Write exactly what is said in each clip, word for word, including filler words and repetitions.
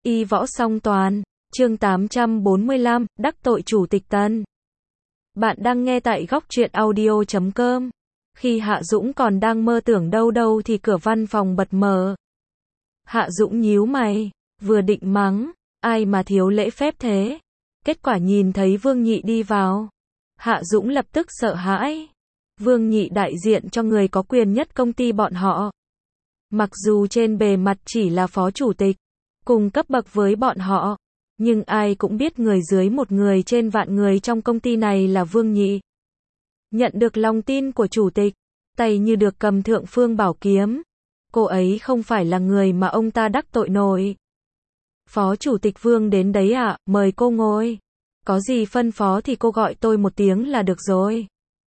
Y võ song toàn, chương tám trăm bốn mươi lăm, đắc tội chủ tịch Tần. Bạn đang nghe tại góc truyện audio chấm com. Khi Hạ Dũng còn đang mơ tưởng đâu đâu thì cửa văn phòng bật mở. Hạ Dũng nhíu mày, vừa định mắng, ai mà thiếu lễ phép thế. Kết quả nhìn thấy Vương Nhị đi vào. Hạ Dũng lập tức sợ hãi. Vương Nhị đại diện cho người có quyền nhất công ty bọn họ. Mặc dù trên bề mặt chỉ là phó chủ tịch, cùng cấp bậc với bọn họ, nhưng ai cũng biết người dưới một người trên vạn người trong công ty này là Vương Nhị. Nhận được lòng tin của chủ tịch, tay như được cầm thượng phương bảo kiếm. Cô ấy không phải là người mà ông ta đắc tội nổi. Phó chủ tịch Vương đến đấy ạ, à, mời cô ngồi. Có gì phân phó thì cô gọi tôi một tiếng là được rồi.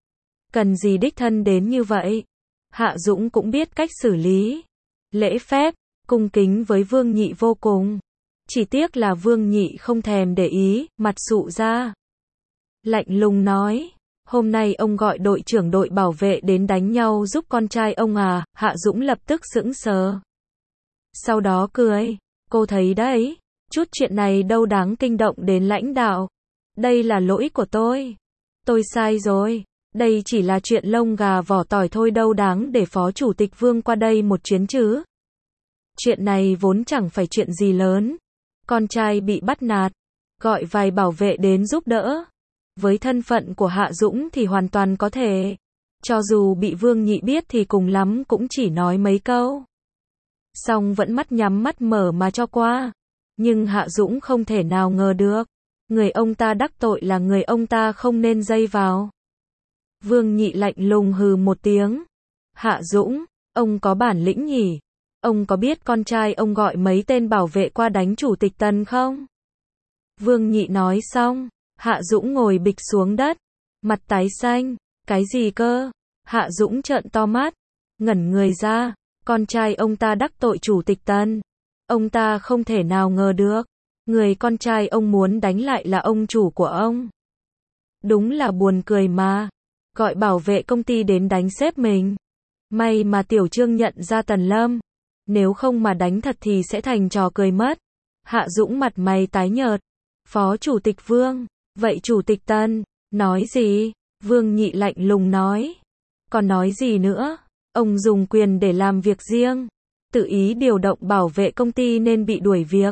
Cần gì đích thân đến như vậy? Hạ Dũng cũng biết cách xử lý. Lễ phép, cung kính với Vương Nhị vô cùng. Chỉ tiếc là Vương Nhị không thèm để ý, mặt sụ ra. Lạnh lùng nói, hôm nay ông gọi đội trưởng đội bảo vệ đến đánh nhau giúp con trai ông à? Hạ Dũng lập tức sững sờ. Sau đó cười, cô thấy đấy, chút chuyện này đâu đáng kinh động đến lãnh đạo. Đây là lỗi của tôi. Tôi sai rồi. Đây chỉ là chuyện lông gà vỏ tỏi thôi, đâu đáng để phó chủ tịch Vương qua đây một chuyến chứ. Chuyện này vốn chẳng phải chuyện gì lớn. Con trai bị bắt nạt, gọi vài bảo vệ đến giúp đỡ. Với thân phận của Hạ Dũng thì hoàn toàn có thể. Cho dù bị Vương Nhị biết thì cùng lắm cũng chỉ nói mấy câu. Xong vẫn mắt nhắm mắt mở mà cho qua. Nhưng Hạ Dũng không thể nào ngờ được. Người ông ta đắc tội là người ông ta không nên dây vào. Vương Nhị lạnh lùng hừ một tiếng. Hạ Dũng, ông có bản lĩnh nhỉ? Ông có biết con trai ông gọi mấy tên bảo vệ qua đánh chủ tịch Tần không? Vương Nhị nói xong, Hạ Dũng ngồi bịch xuống đất, mặt tái xanh. Cái gì cơ? Hạ Dũng trợn to mắt, ngẩn người ra. Con trai ông ta đắc tội chủ tịch Tần. Ông ta không thể nào ngờ được. Người con trai ông muốn đánh lại là ông chủ của ông. Đúng là buồn cười mà. Gọi bảo vệ công ty đến đánh sếp mình. May mà Tiểu Trương nhận ra Tần Lâm. Nếu không mà đánh thật thì sẽ thành trò cười mất. Hạ Dũng mặt mày tái nhợt. Phó chủ tịch Vương, vậy chủ tịch Tần, nói gì? Vương Nhị lạnh lùng nói. Còn nói gì nữa? Ông dùng quyền để làm việc riêng. Tự ý điều động bảo vệ công ty nên bị đuổi việc.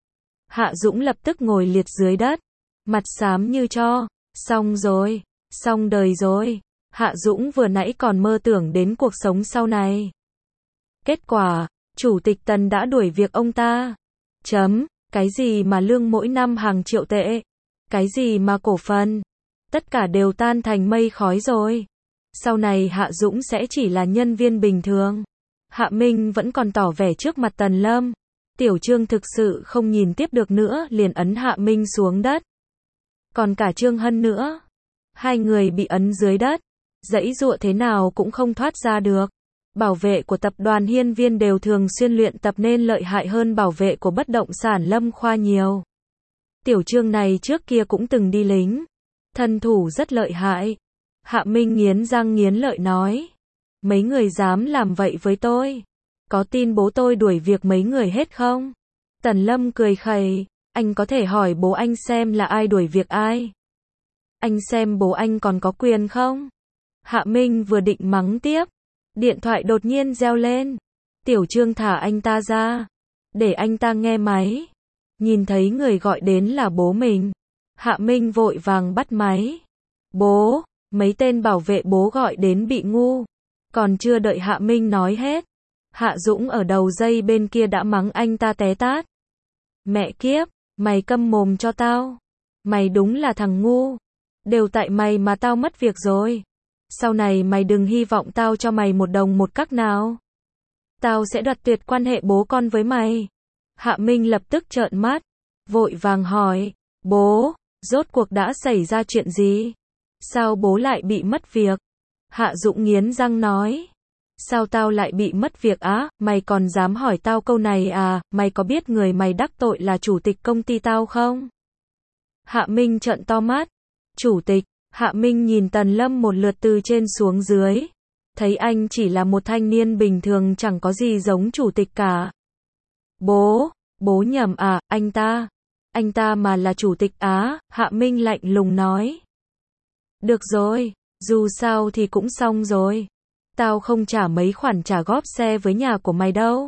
Hạ Dũng lập tức ngồi liệt dưới đất. Mặt xám như tro. Xong rồi. Xong đời rồi. Hạ Dũng vừa nãy còn mơ tưởng đến cuộc sống sau này. Kết quả, chủ tịch Tần đã đuổi việc ông ta. Chấm, cái gì mà lương mỗi năm hàng triệu tệ? Cái gì mà cổ phần? Tất cả đều tan thành mây khói rồi. Sau này Hạ Dũng sẽ chỉ là nhân viên bình thường. Hạ Minh vẫn còn tỏ vẻ trước mặt Tần Lâm. Tiểu Trương thực sự không nhìn tiếp được nữa, liền ấn Hạ Minh xuống đất. Còn cả Trương Hân nữa. Hai người bị ấn dưới đất. Giãy giụa thế nào cũng không thoát ra được. Bảo vệ của tập đoàn Hiên Viên đều thường xuyên luyện tập nên lợi hại hơn bảo vệ của bất động sản Lâm Khoa nhiều. Tiểu Trương này trước kia cũng từng đi lính. Thân thủ rất lợi hại. Hạ Minh nghiến răng nghiến lợi nói. Mấy người dám làm vậy với tôi? Có tin bố tôi đuổi việc mấy người hết không? Tần Lâm cười khẩy. Anh có thể hỏi bố anh xem là ai đuổi việc ai. Anh xem bố anh còn có quyền không? Hạ Minh vừa định mắng tiếp. Điện thoại đột nhiên reo lên. Tiểu Trương thả anh ta ra. Để anh ta nghe máy. Nhìn thấy người gọi đến là bố mình. Hạ Minh vội vàng bắt máy. Bố, mấy tên bảo vệ bố gọi đến bị ngu. Còn chưa đợi Hạ Minh nói hết. Hạ Dũng ở đầu dây bên kia đã mắng anh ta té tát. Mẹ kiếp, mày câm mồm cho tao. Mày đúng là thằng ngu. Đều tại mày mà tao mất việc rồi. Sau này mày đừng hy vọng tao cho mày một đồng một cắc nào. Tao sẽ đoạt tuyệt quan hệ bố con với mày. Hạ Minh lập tức trợn mắt. Vội vàng hỏi. Bố, rốt cuộc đã xảy ra chuyện gì? Sao bố lại bị mất việc? Hạ Dũng nghiến răng nói. Sao tao lại bị mất việc á? Mày còn dám hỏi tao câu này à? Mày có biết người mày đắc tội là chủ tịch công ty tao không? Hạ Minh trợn to mắt. Chủ tịch. Hạ Minh nhìn Tần Lâm một lượt từ trên xuống dưới. Thấy anh chỉ là một thanh niên bình thường chẳng có gì giống chủ tịch cả. Bố, Bố nhầm à, anh ta. Anh ta mà là chủ tịch Á, Hạ Minh lạnh lùng nói. Được rồi, dù sao thì cũng xong rồi. Tao không trả mấy khoản trả góp xe với nhà của mày đâu.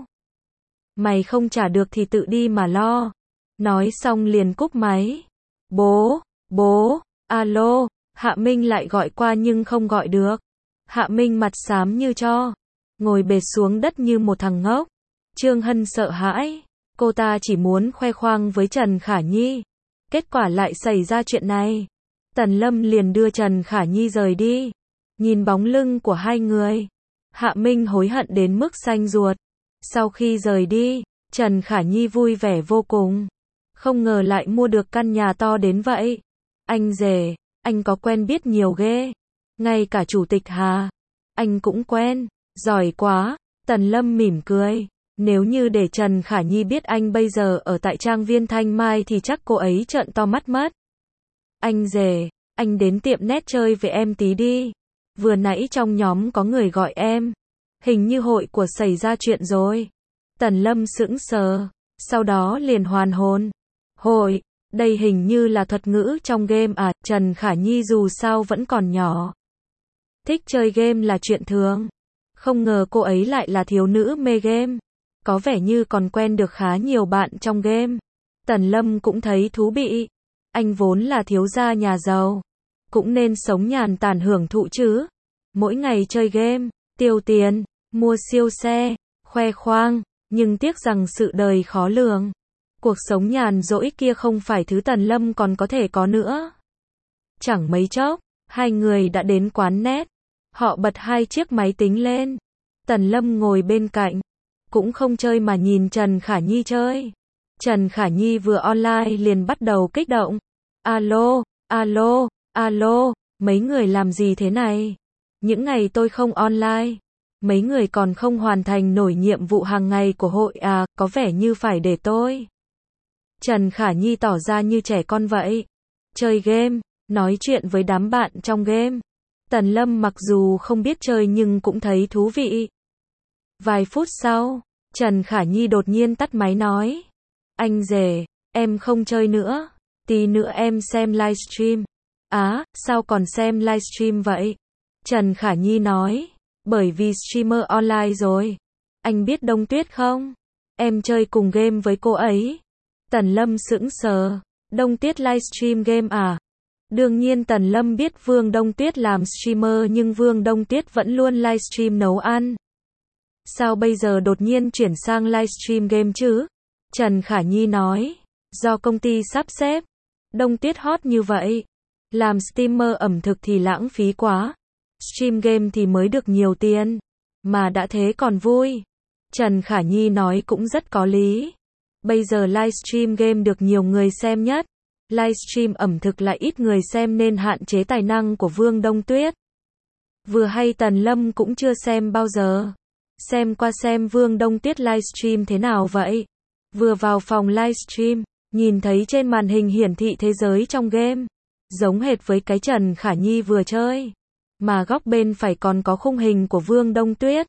Mày không trả được thì tự đi mà lo. Nói xong liền cúp máy. Bố, bố, alo, Hạ Minh lại gọi qua nhưng không gọi được. Hạ Minh mặt xám như tro, ngồi bệt xuống đất như một thằng ngốc. Trương Hân sợ hãi, cô ta chỉ muốn khoe khoang với Trần Khả Nhi. Kết quả lại xảy ra chuyện này. Tần Lâm liền đưa Trần Khả Nhi rời đi. Nhìn bóng lưng của hai người, Hạ Minh hối hận đến mức xanh ruột. Sau khi rời đi, Trần Khả Nhi vui vẻ vô cùng. Không ngờ lại mua được căn nhà to đến vậy. Anh rể, anh có quen biết nhiều ghê. Ngay cả chủ tịch Hà, anh cũng quen. Giỏi quá. Tần Lâm mỉm cười. Nếu như để Trần Khả Nhi biết anh bây giờ ở tại trang viên Thanh Mai thì chắc cô ấy trợn to mắt mất. Anh rể, anh đến tiệm nét chơi với em tí đi. Vừa nãy trong nhóm có người gọi em. Hình như hội của xảy ra chuyện rồi. Tần Lâm sững sờ, sau đó liền hoàn hồn. Hội, đây hình như là thuật ngữ trong game à, Trần Khả Nhi dù sao vẫn còn nhỏ. Thích chơi game là chuyện thường. Không ngờ cô ấy lại là thiếu nữ mê game. Có vẻ như còn quen được khá nhiều bạn trong game. Tần Lâm cũng thấy thú vị. Anh vốn là thiếu gia nhà giàu. Cũng nên sống nhàn tản hưởng thụ chứ. Mỗi ngày chơi game, tiêu tiền, mua siêu xe, khoe khoang. Nhưng tiếc rằng sự đời khó lường. Cuộc sống nhàn rỗi kia không phải thứ Tần Lâm còn có thể có nữa. Chẳng mấy chốc, hai người đã đến quán nét. Họ bật hai chiếc máy tính lên. Tần Lâm ngồi bên cạnh. Cũng không chơi mà nhìn Trần Khả Nhi chơi. Trần Khả Nhi vừa online liền bắt đầu kích động. Alo, alo, alo, mấy người làm gì thế này? Những ngày tôi không online. Mấy người còn không hoàn thành nổi nhiệm vụ hàng ngày của hội à, có vẻ như phải để tôi. Trần Khả Nhi tỏ ra như trẻ con vậy. Chơi game, nói chuyện với đám bạn trong game. Tần Lâm mặc dù không biết chơi nhưng cũng thấy thú vị. Vài phút sau, Trần Khả Nhi đột nhiên tắt máy nói. Anh rể, em không chơi nữa. Tí nữa em xem livestream. Á, sao còn xem livestream vậy? Trần Khả Nhi nói. Bởi vì streamer online rồi. Anh biết Đông Tuyết không? Em chơi cùng game với cô ấy. Tần Lâm sững sờ. Đông Tuyết livestream game à? Đương nhiên Tần Lâm biết Vương Đông Tuyết làm streamer nhưng Vương Đông Tuyết vẫn luôn livestream nấu ăn. Sao bây giờ đột nhiên chuyển sang livestream game chứ? Trần Khả Nhi nói. Do công ty sắp xếp. Đông Tuyết hot như vậy. Làm streamer ẩm thực thì lãng phí quá. Stream game thì mới được nhiều tiền. Mà đã thế còn vui. Trần Khả Nhi nói cũng rất có lý. Bây giờ livestream game được nhiều người xem nhất. Livestream ẩm thực lại ít người xem nên hạn chế tài năng của Vương Đông Tuyết. Vừa hay Tần Lâm cũng chưa xem bao giờ. Xem qua xem Vương Đông Tuyết livestream thế nào vậy. Vừa vào phòng livestream, nhìn thấy trên màn hình hiển thị thế giới trong game. Giống hệt với cái Trần Khả Nhi vừa chơi. Mà góc bên phải còn có khung hình của Vương Đông Tuyết.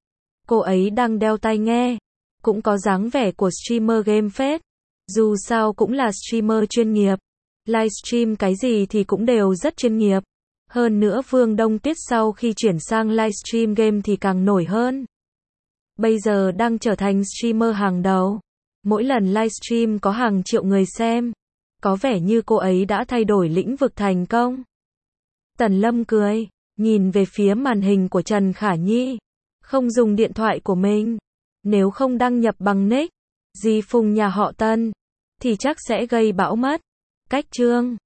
Cô ấy đang đeo tai nghe. Cũng có dáng vẻ của streamer game phết. Dù sao cũng là streamer chuyên nghiệp. Livestream cái gì thì cũng đều rất chuyên nghiệp. Hơn nữa Vương Đông Tuyết sau khi chuyển sang livestream game thì càng nổi hơn. Bây giờ đang trở thành streamer hàng đầu. Mỗi lần livestream có hàng triệu người xem. Có vẻ như cô ấy đã thay đổi lĩnh vực thành công. Tần Lâm cười, nhìn về phía màn hình của Trần Khả Nhi. Không dùng điện thoại của mình. Nếu không đăng nhập bằng nick Di Phùng nhà họ Tân thì chắc sẽ gây bão mất. Cách chương